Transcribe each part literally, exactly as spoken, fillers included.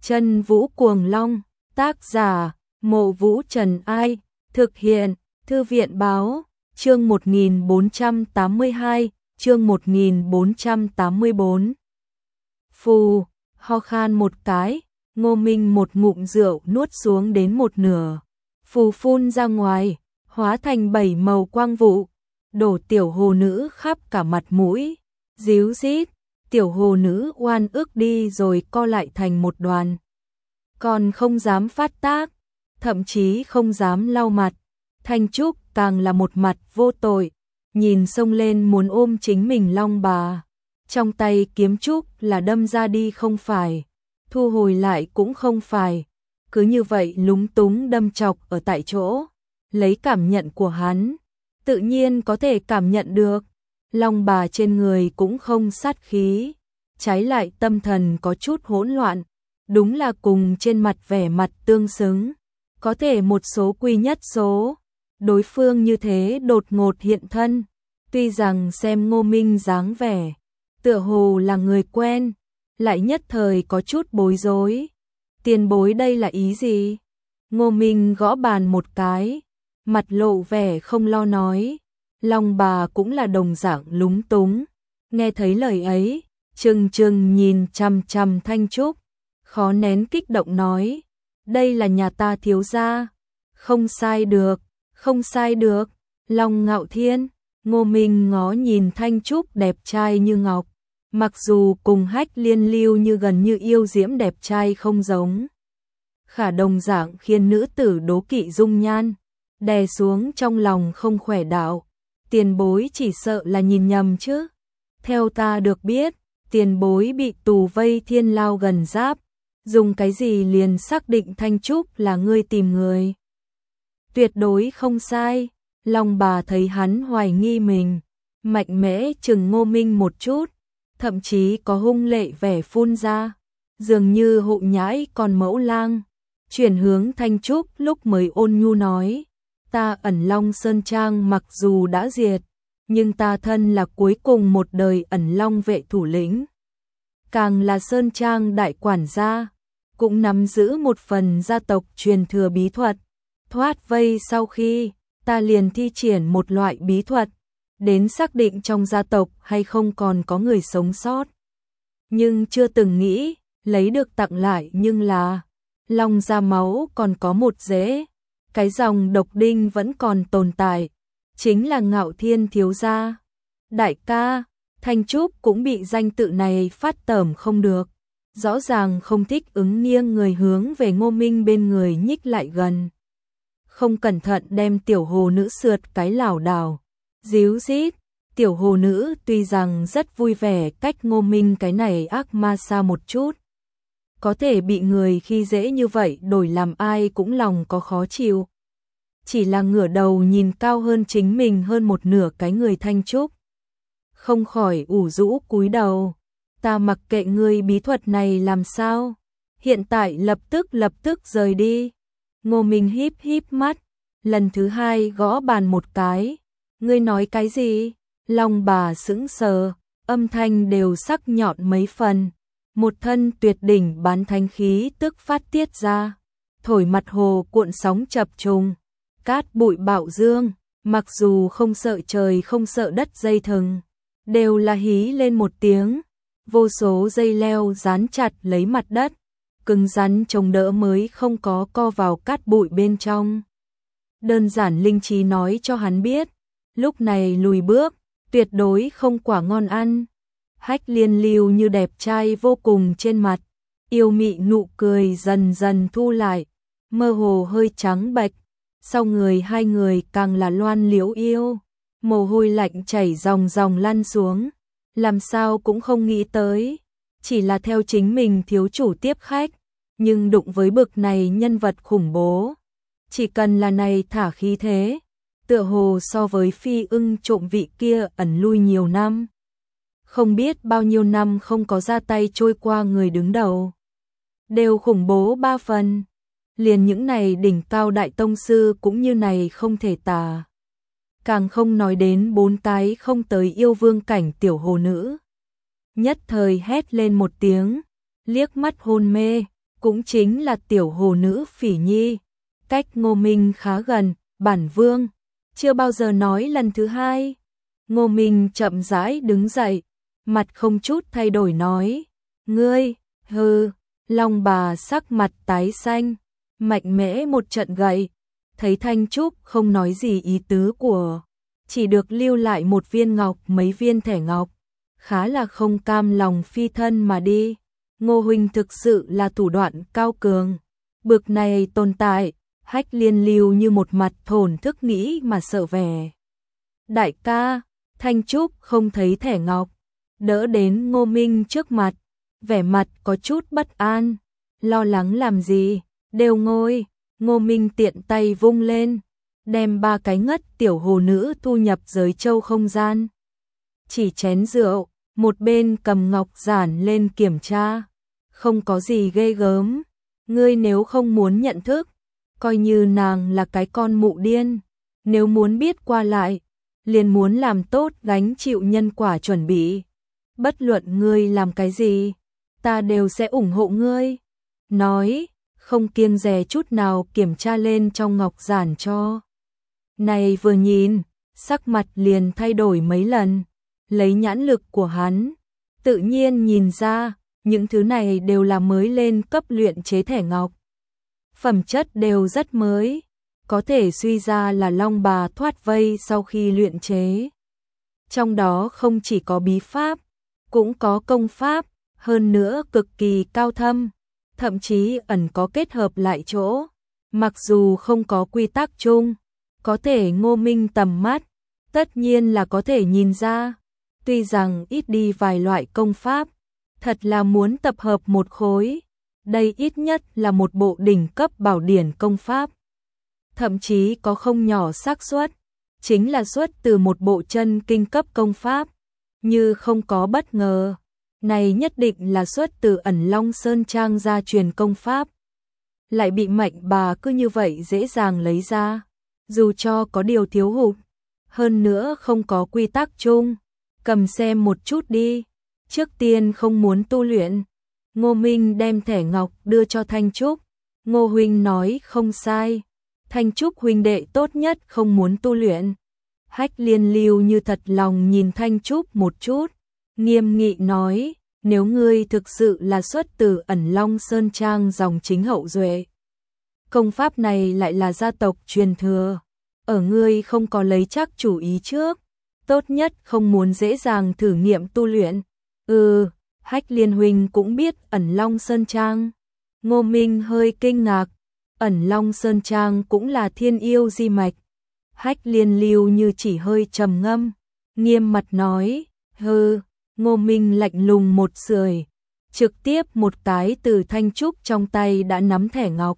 Chân Vũ Cuồng Long, tác giả, Mộ Vũ Trần Ai, thực hiện, Thư viện Báo, chương một nghìn bốn trăm tám mươi hai, chương một nghìn bốn trăm tám mươi bốn. Phù, ho khan một cái, Ngô Minh một ngụm rượu nuốt xuống đến một nửa. Phù phun ra ngoài, hóa thành bảy màu quang vụ, đổ tiểu hồ nữ khắp cả mặt mũi, díu dít, tiểu hồ nữ oan ức đi rồi co lại thành một đoàn. Còn không dám phát tác, thậm chí không dám lau mặt. Thanh Trúc càng là một mặt vô tội, nhìn xông lên muốn ôm chính mình Long bà. Trong tay kiếm trúc là đâm ra đi không phải, thu hồi lại cũng không phải, cứ như vậy lúng túng đâm chọc ở tại chỗ. Lấy cảm nhận của hắn, tự nhiên có thể cảm nhận được, Long bà trên người cũng không sát khí, trái lại tâm thần có chút hỗn loạn, đúng là cùng trên mặt vẻ mặt tương xứng, có thể một số quy nhất số. Đối phương như thế đột ngột hiện thân, tuy rằng xem Ngô Minh dáng vẻ, tựa hồ là người quen, lại nhất thời có chút bối rối. Tiền bối đây là ý gì? Ngô Minh gõ bàn một cái, mặt lộ vẻ không lo nói. Long bà cũng là đồng dạng lúng túng, nghe thấy lời ấy, trừng trừng nhìn chằm chằm Thanh Trúc, khó nén kích động nói, đây là nhà ta thiếu gia, không sai được, không sai được. Long Ngạo Thiên, Ngô Minh ngó nhìn Thanh Trúc đẹp trai như ngọc, mặc dù cùng Hách Liên Lưu như gần như yêu diễm đẹp trai không giống, khả đồng dạng khiến nữ tử đố kỵ dung nhan, đè xuống trong lòng không khỏe đạo. Tiền bối chỉ sợ là nhìn nhầm chứ. Theo ta được biết, tiền bối bị tù vây thiên lao gần giáp, dùng cái gì liền xác định Thanh Trúc là ngươi tìm người. Tuyệt đối không sai. Long bà thấy hắn hoài nghi mình, mạnh mẽ chừng Ngô Minh một chút, thậm chí có hung lệ vẻ phun ra, dường như hộ nhãi còn mẫu lang. Chuyển hướng Thanh Trúc lúc mới ôn nhu nói, ta Ẩn Long Sơn Trang mặc dù đã diệt, nhưng ta thân là cuối cùng một đời Ẩn Long vệ thủ lĩnh, càng là Sơn Trang đại quản gia, cũng nắm giữ một phần gia tộc truyền thừa bí thuật. Thoát vây sau khi, ta liền thi triển một loại bí thuật, đến xác định trong gia tộc hay không còn có người sống sót. Nhưng chưa từng nghĩ, lấy được tặng lại nhưng là, Long ra máu còn có một rễ, cái dòng độc đinh vẫn còn tồn tại, chính là Ngạo Thiên thiếu gia. Đại ca, Thanh Trúc cũng bị danh tự này phát tởm không được, rõ ràng không thích ứng, nghiêng người hướng về Ngô Minh bên người nhích lại gần. Không cẩn thận đem tiểu hồ nữ sượt cái lảo đảo, díu dít. Tiểu hồ nữ tuy rằng rất vui vẻ cách Ngô Minh cái này ác ma xa một chút, có thể bị người khi dễ như vậy đổi làm ai cũng lòng có khó chịu. Chỉ là ngửa đầu nhìn cao hơn chính mình hơn một nửa cái người Thanh Trúc, không khỏi ủ rũ cúi đầu. Ta mặc kệ ngươi bí thuật này làm sao, hiện tại lập tức lập tức rời đi. Ngô Minh híp híp mắt, lần thứ hai gõ bàn một cái. Ngươi nói cái gì? Long bà sững sờ, âm thanh đều sắc nhọn mấy phần. Một thân tuyệt đỉnh bán thánh khí tức phát tiết ra, thổi mặt hồ cuộn sóng chập trùng, cát bụi bạo dương, mặc dù không sợ trời không sợ đất dây thừng, đều là hí lên một tiếng. Vô số dây leo dán chặt lấy mặt đất, cứng rắn chống đỡ mới không có co vào cát bụi bên trong. Đơn giản linh trí nói cho hắn biết, lúc này lùi bước, tuyệt đối không quả ngon ăn. Hách Liên Lưu như đẹp trai vô cùng trên mặt, yêu mị nụ cười dần dần thu lại, mơ hồ hơi trắng bệch, sau người hai người càng là loan liễu yêu, mồ hôi lạnh chảy ròng ròng lăn xuống, làm sao cũng không nghĩ tới, chỉ là theo chính mình thiếu chủ tiếp khách, nhưng đụng với bực này nhân vật khủng bố, chỉ cần là này thả khí thế, tựa hồ so với phi ưng trộm vị kia ẩn lui nhiều năm. Không biết bao nhiêu năm không có ra tay trôi qua người đứng đầu, đều khủng bố ba phần. Liền những này đỉnh cao đại tông sư cũng như này không thể tả, càng không nói đến bốn cái không tới yêu vương cảnh tiểu hồ nữ. Nhất thời hét lên một tiếng, liếc mắt hôn mê, cũng chính là tiểu hồ nữ Phỉ Nhi. Cách Ngô Minh khá gần, bản vương chưa bao giờ nói lần thứ hai. Ngô Minh chậm rãi đứng dậy, mặt không chút thay đổi nói, ngươi, hừ. Long bà sắc mặt tái xanh, mạnh mẽ một trận gậy, thấy Thanh Trúc không nói gì ý tứ của, chỉ được lưu lại một viên ngọc, mấy viên thẻ ngọc, khá là không cam lòng phi thân mà đi. Ngô huynh thực sự là thủ đoạn cao cường, bực này tồn tại, Hách Liên lưu như một mặt thổn thức nghĩ mà sợ vẻ. Đại ca, Thanh Trúc không thấy thẻ ngọc, đỡ đến Ngô Minh trước mặt, vẻ mặt có chút bất an, lo lắng làm gì, đều ngồi. Ngô Minh tiện tay vung lên, đem ba cái ngất tiểu hồ nữ thu nhập giới châu không gian. Chỉ chén rượu, một bên cầm ngọc giản lên kiểm tra, không có gì ghê gớm, ngươi nếu không muốn nhận thức, coi như nàng là cái con mụ điên, nếu muốn biết qua lại, liền muốn làm tốt gánh chịu nhân quả chuẩn bị, bất luận ngươi làm cái gì, ta đều sẽ ủng hộ ngươi. Nói, không kiêng dè chút nào kiểm tra lên trong ngọc giản cho. Này vừa nhìn, sắc mặt liền thay đổi mấy lần, lấy nhãn lực của hắn, tự nhiên nhìn ra, những thứ này đều là mới lên cấp luyện chế thẻ ngọc. Phẩm chất đều rất mới, có thể suy ra là Long bà thoát vây sau khi luyện chế. Trong đó không chỉ có bí pháp, cũng có công pháp, hơn nữa cực kỳ cao thâm, thậm chí ẩn có kết hợp lại chỗ. Mặc dù không có quy tắc chung, có thể Ngô Minh tầm mắt, tất nhiên là có thể nhìn ra. Tuy rằng ít đi vài loại công pháp, thật là muốn tập hợp một khối, đây ít nhất là một bộ đỉnh cấp bảo điển công pháp. Thậm chí có không nhỏ xác suất, chính là xuất từ một bộ chân kinh cấp công pháp, như không có bất ngờ. Này nhất định là xuất từ Ẩn Long Sơn Trang gia truyền công pháp, lại bị Mạnh bà cứ như vậy dễ dàng lấy ra, dù cho có điều thiếu hụt, hơn nữa không có quy tắc chung, cầm xem một chút đi, trước tiên không muốn tu luyện. Ngô Minh đem thẻ ngọc đưa cho Thanh Trúc, Ngô huynh nói không sai, Thanh Trúc huynh đệ tốt nhất không muốn tu luyện. Hách Liên lưu như thật lòng nhìn Thanh Trúc một chút, nghiêm nghị nói, nếu ngươi thực sự là xuất từ Ẩn Long Sơn Trang dòng chính hậu duệ, công pháp này lại là gia tộc truyền thừa, ở ngươi không có lấy chắc chủ ý trước, tốt nhất không muốn dễ dàng thử nghiệm tu luyện. Ừ, Hách Liên huynh cũng biết Ẩn Long Sơn Trang. Ngô Minh hơi kinh ngạc, Ẩn Long Sơn Trang cũng là thiên yêu di mạch. Hách Liên lưu như chỉ hơi trầm ngâm, nghiêm mặt nói, hừ. Ngô Minh lạnh lùng một sưởi, trực tiếp một cái từ Thanh Trúc trong tay đã nắm thẻ ngọc,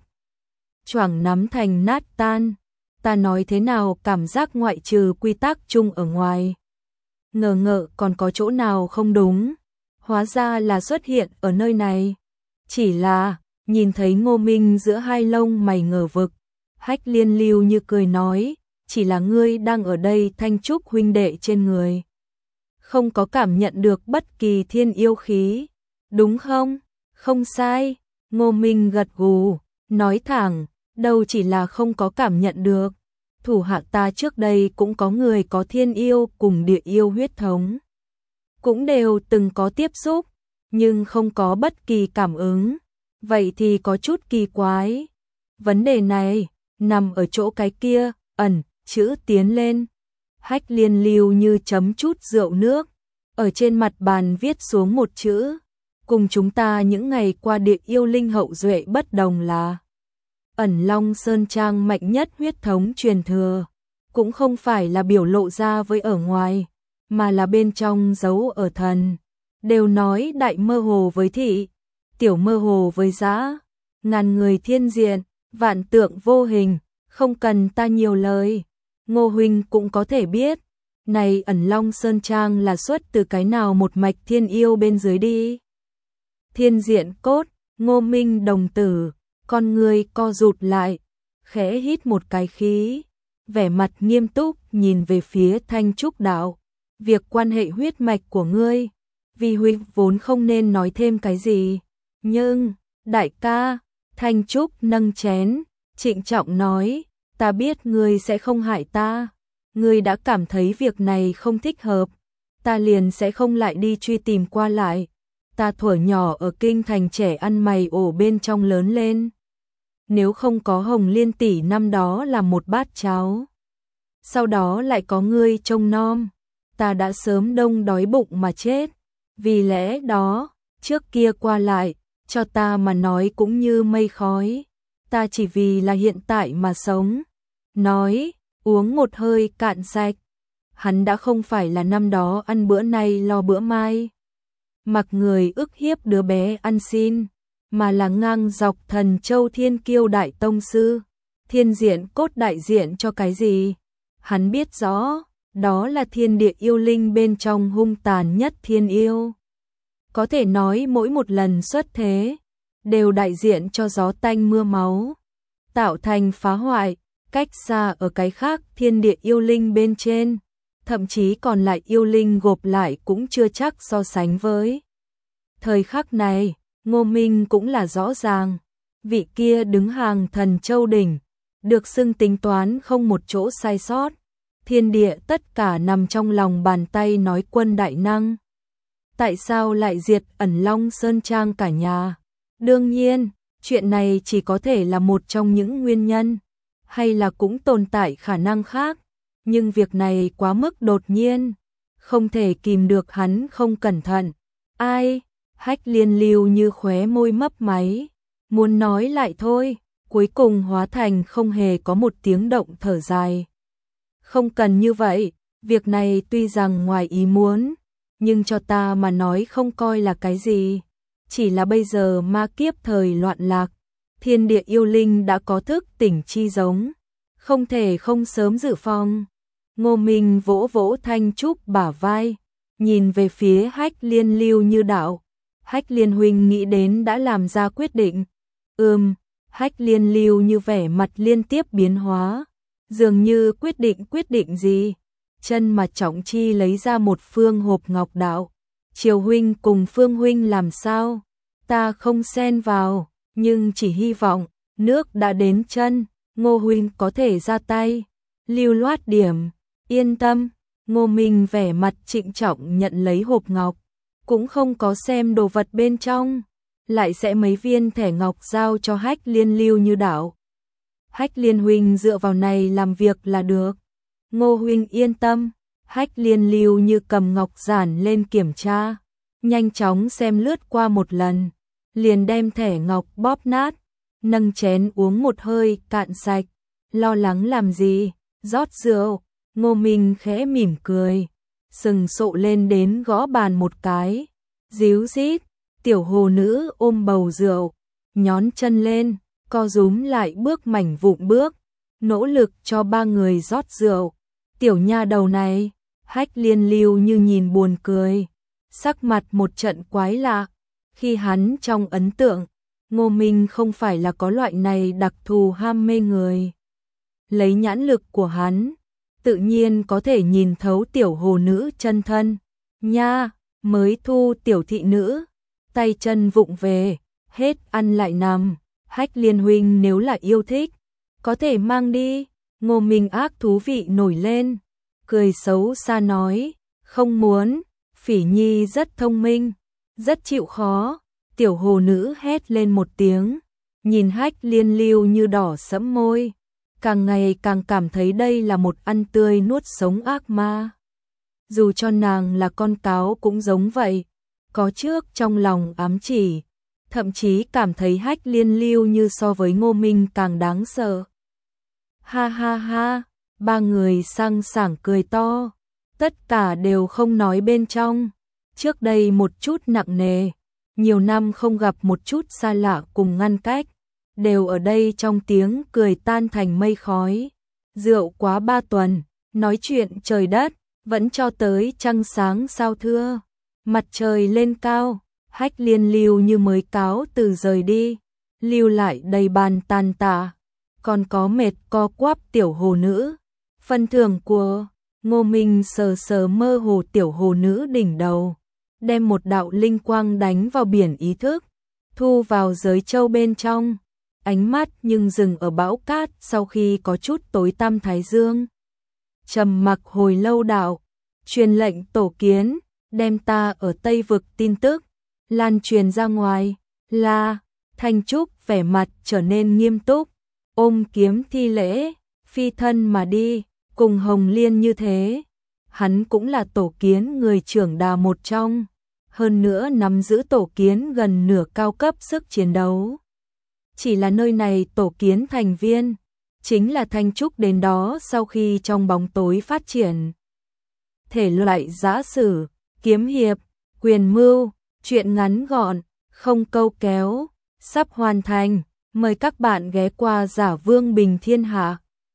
choảng nắm thành nát tan. Ta nói thế nào cảm giác ngoại trừ quy tắc chung ở ngoài, ngờ ngợ còn có chỗ nào không đúng, hóa ra là xuất hiện ở nơi này. Chỉ là, nhìn thấy Ngô Minh giữa hai lông mày ngờ vực, Hách Liên lưu như cười nói, chỉ là ngươi đang ở đây Thanh Trúc huynh đệ trên người, không có cảm nhận được bất kỳ thiên yêu khí, đúng không? Không sai, Ngô Minh gật gù, nói thẳng, đâu chỉ là không có cảm nhận được, thủ hạ ta trước đây cũng có người có thiên yêu cùng địa yêu huyết thống, cũng đều từng có tiếp xúc, nhưng không có bất kỳ cảm ứng, vậy thì có chút kỳ quái. Vấn đề này nằm ở chỗ cái kia, ẩn, chữ tiến lên. Hách Liên lưu như chấm chút rượu nước, ở trên mặt bàn viết xuống một chữ, cùng chúng ta những ngày qua địa yêu linh hậu duệ bất đồng là Ẩn Long Sơn Trang mạnh nhất huyết thống truyền thừa, cũng không phải là biểu lộ ra với ở ngoài, mà là bên trong giấu ở thần. Đều nói đại mơ hồ với thị, tiểu mơ hồ với dã, ngàn người thiên diện, vạn tượng vô hình, không cần ta nhiều lời. Ngô huynh cũng có thể biết, này Ẩn Long Sơn Trang là xuất từ cái nào một mạch thiên yêu bên dưới đi. Thiên diện cốt, Ngô Minh đồng tử, con người co rụt lại, khẽ hít một cái khí, vẻ mặt nghiêm túc nhìn về phía Thanh Trúc đạo, việc quan hệ huyết mạch của ngươi, vì huynh vốn không nên nói thêm cái gì, nhưng Đại ca, Thanh Trúc nâng chén, trịnh trọng nói, ta biết ngươi sẽ không hại ta, ngươi đã cảm thấy việc này không thích hợp, ta liền sẽ không lại đi truy tìm qua lại. Ta thuở nhỏ ở kinh thành trẻ ăn mày ổ bên trong lớn lên. Nếu không có Hồng Liên tỷ năm đó là một bát cháo, sau đó lại có ngươi trông nom, ta đã sớm đông đói bụng mà chết. Vì lẽ đó, trước kia qua lại, cho ta mà nói cũng như mây khói. Ta chỉ vì là hiện tại mà sống. Nói, uống một hơi cạn sạch. Hắn đã không phải là năm đó ăn bữa nay lo bữa mai, mặc người ức hiếp đứa bé ăn xin, mà là ngang dọc Thần Châu Thiên Kiêu đại tông sư. Thiên diện cốt đại diện cho cái gì? Hắn biết rõ, đó là thiên địa yêu linh bên trong hung tàn nhất thiên yêu. Có thể nói mỗi một lần xuất thế, đều đại diện cho gió tanh mưa máu, tạo thành phá hoại, cách xa ở cái khác thiên địa yêu linh bên trên, thậm chí còn lại yêu linh gộp lại cũng chưa chắc so sánh với. Thời khắc này, Ngô Minh cũng là rõ ràng, vị kia đứng hàng Thần Châu đỉnh, được xưng tính toán không một chỗ sai sót, thiên địa tất cả nằm trong lòng bàn tay nói quân đại năng. Tại sao lại diệt Ẩn Long Sơn Trang cả nhà? Đương nhiên, chuyện này chỉ có thể là một trong những nguyên nhân, hay là cũng tồn tại khả năng khác, nhưng việc này quá mức đột nhiên, không thể kìm được hắn không cẩn thận. Ai? Hách Liên Lưu như khóe môi mấp máy, muốn nói lại thôi, cuối cùng hóa thành không hề có một tiếng động thở dài. Không cần như vậy, việc này tuy rằng ngoài ý muốn, nhưng cho ta mà nói không coi là cái gì. Chỉ là bây giờ ma kiếp thời loạn lạc, thiên địa yêu linh đã có thức tỉnh chi giống, không thể không sớm dự phòng. Ngô Minh vỗ vỗ Thanh Trúc bả vai, nhìn về phía Hách Liên Lưu như đạo. Hách Liên huynh nghĩ đến đã làm ra quyết định. Ừm, Hách Liên Lưu như vẻ mặt liên tiếp biến hóa, dường như quyết định quyết định gì. Chân mà Trọng Chi lấy ra một phương hộp ngọc đạo. Triều huynh cùng Phương huynh làm sao? Ta không xen vào, nhưng chỉ hy vọng, nước đã đến chân, Ngô huynh có thể ra tay. Lưu loát điểm, yên tâm. Ngô Minh vẻ mặt trịnh trọng nhận lấy hộp ngọc, cũng không có xem đồ vật bên trong, lại sẽ mấy viên thẻ ngọc giao cho Hách Liên Lưu như đạo. Hách Liên huynh dựa vào này làm việc là được. Ngô huynh yên tâm. Hách Liên Lưu như cầm ngọc giản lên kiểm tra, nhanh chóng xem lướt qua một lần, liền đem thẻ ngọc bóp nát, nâng chén uống một hơi cạn sạch. Lo lắng làm gì? Rót rượu. Ngô Minh khẽ mỉm cười, sừng sộ lên đến gõ bàn một cái, díu dít. Tiểu hồ nữ ôm bầu rượu, nhón chân lên, co rúm lại bước mảnh vụng bước, nỗ lực cho ba người rót rượu. Tiểu nha đầu này, Hách Liên Lưu như nhìn buồn cười, sắc mặt một trận quái lạ. Khi hắn trong ấn tượng, Ngô Minh không phải là có loại này đặc thù ham mê người. Lấy nhãn lực của hắn, tự nhiên có thể nhìn thấu tiểu hồ nữ chân thân. Nha, mới thu tiểu thị nữ, tay chân vụng về, hết ăn lại nằm. Hách Liên huynh nếu là yêu thích, có thể mang đi. Ngô Minh ác thú vị nổi lên, cười xấu xa nói, không muốn. Phỉ Nhi rất thông minh, rất chịu khó. Tiểu hồ nữ hét lên một tiếng, nhìn Hách Liên Lưu như đỏ sẫm môi, càng ngày càng cảm thấy đây là một ăn tươi nuốt sống ác ma. Dù cho nàng là con cáo cũng giống vậy, có trước trong lòng ám chỉ, thậm chí cảm thấy Hách Liên Lưu như so với Ngô Minh càng đáng sợ. Ha ha ha, ba người sang sảng cười to, tất cả đều không nói bên trong. Trước đây một chút nặng nề, nhiều năm không gặp một chút xa lạ cùng ngăn cách, đều ở đây trong tiếng cười tan thành mây khói. Rượu quá ba tuần, nói chuyện trời đất, vẫn cho tới trăng sáng sao thưa. Mặt trời lên cao, Hách Liên Lưu như mới cáo từ rời đi, lưu lại đầy bàn tàn tạ, còn có mệt co quắp tiểu hồ nữ. Phần thưởng của Ngô Minh sờ sờ mơ hồ tiểu hồ nữ đỉnh đầu, đem một đạo linh quang đánh vào biển ý thức, thu vào giới châu bên trong, ánh mắt nhưng dừng ở bão cát sau khi có chút tối tăm thái dương. Trầm mặc hồi lâu đạo, truyền lệnh tổ kiến, đem ta ở Tây Vực tin tức, lan truyền ra ngoài, là, Thanh Trúc vẻ mặt trở nên nghiêm túc, ôm kiếm thi lễ, phi thân mà đi, cùng Hồng Liên như thế. Hắn cũng là tổ kiến người trưởng đà một trong, hơn nữa nắm giữ tổ kiến gần nửa cao cấp sức chiến đấu. Chỉ là nơi này tổ kiến thành viên, chính là Thanh Trúc đến đó sau khi trong bóng tối phát triển. Thể loại giã sử, kiếm hiệp, quyền mưu, truyện ngắn gọn, không câu kéo, sắp hoàn thành, mời các bạn ghé qua Giả Vương Bình Thiên Hạ.